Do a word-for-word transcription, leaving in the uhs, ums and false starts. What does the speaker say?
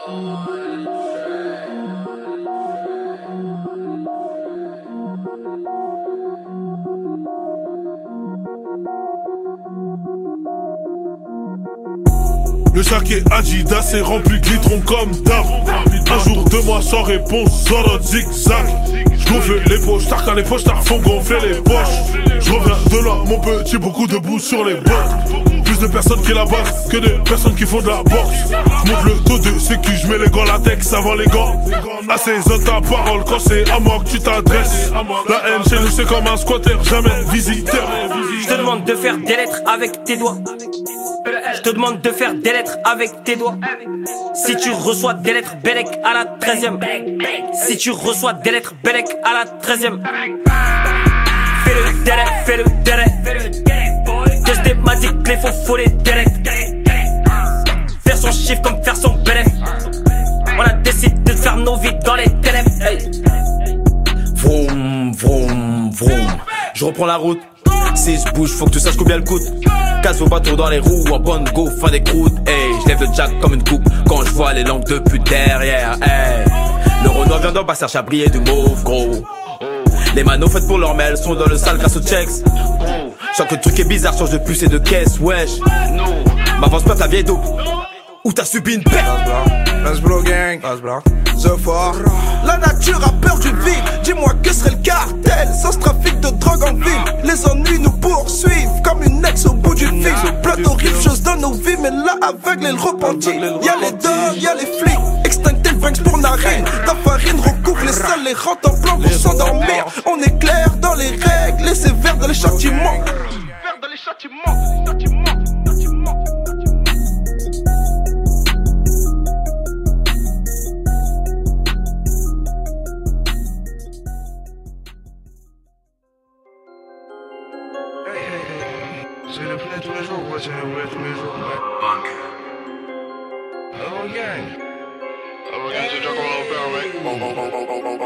Le sac est Adidas est rempli de litrons comme d'hab. Un jour, deux mois sans réponse, Zoro zigzag. J'gonfle les poches, tarque à les poches, tarque font gonfler les poches. J'reviens de là, mon petit, beaucoup de boue sur les bottes. Plus de personnes qui la battent que de personnes qui font de la boxe. J'monte le dos de ceux qui j'mets les gants latex avant les gants. Assaisonne ta parole quand c'est à moi que tu t'adresses. La haine chez nous c'est comme un squatter, jamais visiteur. Je te demande de faire des lettres avec tes doigts. Je te demande de faire des lettres avec tes doigts. Si tu reçois des lettres Bellec à la treizième. Si tu reçois des lettres Bellec à la treizième. Fais le délai, fais le délai. Testé m'a dit que les faux faut les délais. Faire son chiffre comme faire son bélec. On a décidé de faire nos vies dans les ténèbres. Hey. Vroom, vroom, vroom. Je reprends la route. Si je bouge, faut que tu saches combien elle coûte. Casse au bateau dans les roues, en bonne go, fin des croûtes. Hey, je lève le jack comme une coupe quand je vois les langues de pute derrière. Hey, le Renoir vient d'en bas, cherche à briller du mauve, gros. Les manos faites pour leur mail sont dans le sale grâce aux checks. Sens que le truc est bizarre, change de puce et de caisse, wesh. M'avance pas ta vieille dope. Ou t'as subi une perte. Let's blow gang, let's blow. Ce fort. La nature a peur du vide. Dis-moi que serait le cartel sans ce trafic de drogue en ville. Les ennuis nous poursuivent comme une ex au bout du fil. Plein d'horribles choses dans nos vies, mais là aveugle et le repenti. Y'a les dogs, y'a les flics. Extincter le Banks pour narine. Ta farine recouvre les salles, les rentres en plan pour s'endormir. On est clair dans les règles et sévère dans les châtiments. Sévère dans les châtiments. Châtiments. C'est le plein tous les jours, ouais, c'est le plein tous les jours, ouais. Banque. Hello gang. Hello gang, c'est déjà qu'on en parle, ouais. Bon, bon, bon, bon, bon, bon.